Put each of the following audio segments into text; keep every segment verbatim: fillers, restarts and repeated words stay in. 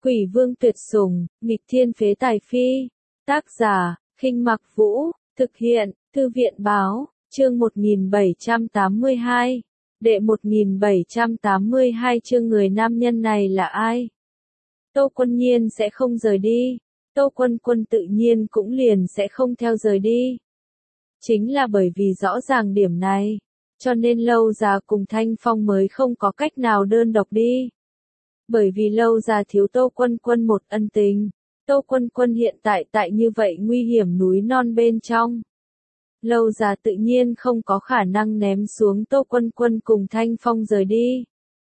Quỷ vương tuyệt sủng, nghịch thiên phế tài phi. Tác giả, Khinh Mặc Vũ, thực hiện, Thư viện báo, chương một nghìn bảy trăm tám mươi hai. Đệ một nghìn bảy trăm tám mươi hai chương người nam nhân này là ai? Tô Quân Nhiên sẽ không rời đi. Tô Quân Quân tự nhiên cũng liền sẽ không theo rời đi. Chính là bởi vì rõ ràng điểm này, cho nên Lâu Già cùng Thanh Phong mới không có cách nào đơn độc đi. Bởi vì Lâu Già thiếu Tô Quân Quân một ân tình. Tô Quân Quân hiện tại tại như vậy nguy hiểm núi non bên trong. Lâu Già tự nhiên không có khả năng ném xuống Tô Quân Quân cùng Thanh Phong rời đi.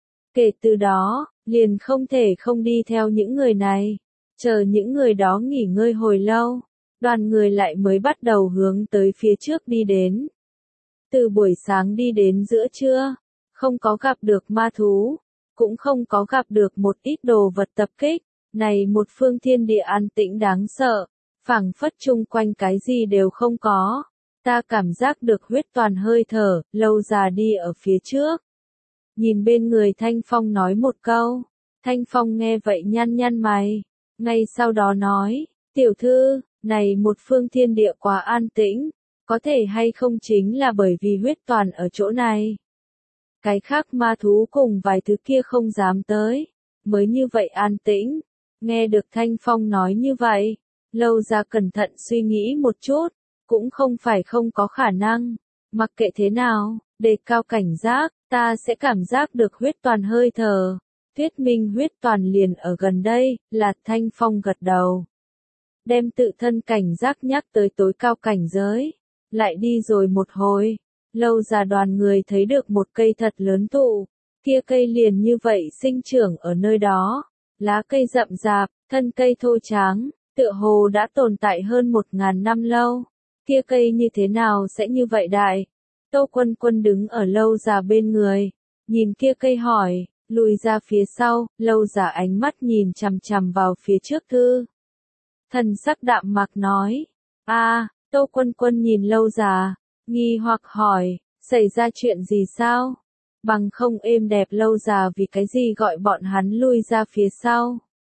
Kể từ đó, liền không thể không đi theo những người này. Chờ những người đó nghỉ ngơi hồi lâu, đoàn người lại mới bắt đầu hướng tới phía trước đi đến. Từ buổi sáng đi đến giữa trưa, không có gặp được ma thú, cũng không có gặp được một ít đồ vật tập kích. Này một phương thiên địa an tĩnh đáng sợ, phảng phất chung quanh cái gì đều không có. Ta cảm giác được huyết toàn hơi thở, Lâu Già đi ở phía trước. Nhìn bên người Thanh Phong nói một câu, Thanh Phong nghe vậy nhăn nhăn mày, ngay sau đó nói, tiểu thư, này một phương thiên địa quá an tĩnh, có thể hay không chính là bởi vì huyết toàn ở chỗ này. Cái khác ma thú cùng vài thứ kia không dám tới, mới như vậy an tĩnh. Nghe được Thanh Phong nói như vậy, Lâu Già cẩn thận suy nghĩ một chút, cũng không phải không có khả năng. Mặc kệ thế nào, đề cao cảnh giác, ta sẽ cảm giác được huyết toàn hơi thở. Thuyết minh huyết toàn liền ở gần đây, là Thanh Phong gật đầu. Đem tự thân cảnh giác nhắc tới tối cao cảnh giới. Lại đi rồi một hồi, Lâu Già đoàn người thấy được một cây thật lớn thụ. Kia cây liền như vậy sinh trưởng ở nơi đó. Lá cây rậm rạp, thân cây thô tráng, tựa hồ đã tồn tại hơn một ngàn năm lâu. Kia cây như thế nào sẽ như vậy đại? Tô Quân Quân đứng ở Lâu Già bên người, nhìn kia cây hỏi, lùi ra phía sau, Lâu Già ánh mắt nhìn chằm chằm vào phía trước thư. Thần sắc đạm mạc nói, a, Tô Quân Quân nhìn Lâu Già, nghi hoặc hỏi, xảy ra chuyện gì sao? Bằng không êm đẹp Lâu Già vì cái gì gọi bọn hắn lui ra phía sau.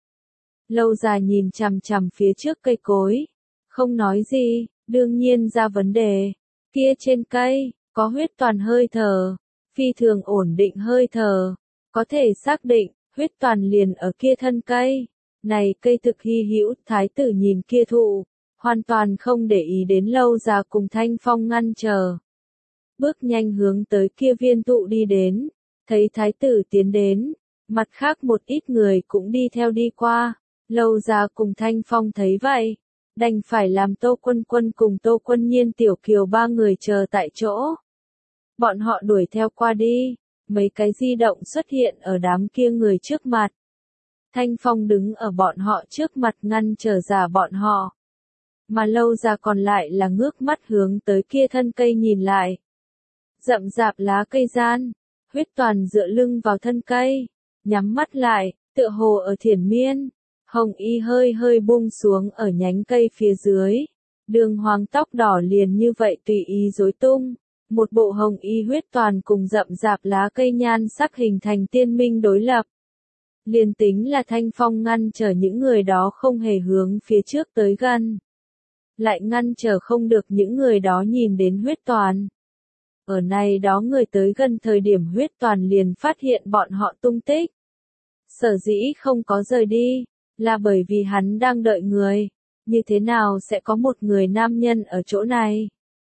Lâu Già nhìn chằm chằm phía trước cây cối, không nói gì, đương nhiên ra vấn đề. Kia trên cây, có huyết toàn hơi thở, phi thường ổn định hơi thở, có thể xác định, huyết toàn liền ở kia thân cây. Này cây thực hy hữu, thái tử nhìn kia thụ, hoàn toàn không để ý đến Lâu Già cùng Thanh Phong ngăn trở. Bước nhanh hướng tới kia viên thụ đi đến, thấy thái tử tiến đến, mặt khác một ít người cũng đi theo đi qua. Lâu Già cùng Thanh Phong thấy vậy, đành phải làm Tô Quân Quân cùng Tô Quân Nhiên Tiểu Kiều ba người chờ tại chỗ. Bọn họ đuổi theo qua đi, mấy cái di động xuất hiện ở đám kia người trước mặt. Thanh Phong đứng ở bọn họ trước mặt ngăn trở giả bọn họ. Mà Lâu Già còn lại là ngước mắt hướng tới kia thân cây nhìn lại. Rậm rạp lá cây gian, huyết toàn dựa lưng vào thân cây, nhắm mắt lại, tựa hồ ở thiền miên. Hồng y hơi hơi buông xuống ở nhánh cây phía dưới. Đường hoàng tóc đỏ liền như vậy tùy ý rối tung. Một bộ hồng y huyết toàn cùng rậm rạp lá cây nhan sắc hình thành tiên minh đối lập. Liền tính là Thanh Phong ngăn trở những người đó không hề hướng phía trước tới gần. Lại ngăn trở không được những người đó nhìn đến huyết toàn. Ở này đó người tới gần thời điểm huyết toàn liền phát hiện bọn họ tung tích. Sở dĩ không có rời đi, là bởi vì hắn đang đợi người. Như thế nào sẽ có một người nam nhân ở chỗ này?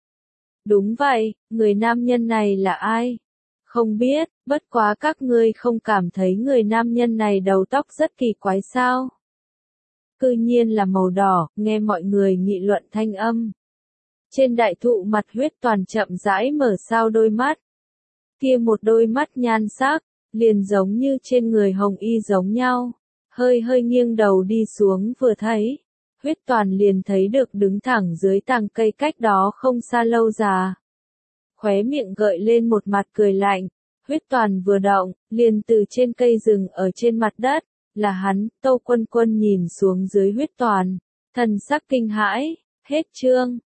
Đúng vậy, người nam nhân này là ai? Không biết, bất quá các ngươi không cảm thấy người nam nhân này đầu tóc rất kỳ quái sao? Cư nhiên là màu đỏ, nghe mọi người nghị luận thanh âm. Trên đại thụ mặt huyết toàn chậm rãi mở sao đôi mắt. Kia một đôi mắt nhan sắc, liền giống như trên người hồng y giống nhau. Hơi hơi nghiêng đầu đi xuống vừa thấy. Huyết toàn liền thấy được đứng thẳng dưới tàng cây cách đó không xa Lâu Già. Khóe miệng gợi lên một mặt cười lạnh. Huyết toàn vừa động, liền từ trên cây rừng ở trên mặt đất. Là hắn, Tô Quân Quân nhìn xuống dưới huyết toàn. Thần sắc kinh hãi, hết chương.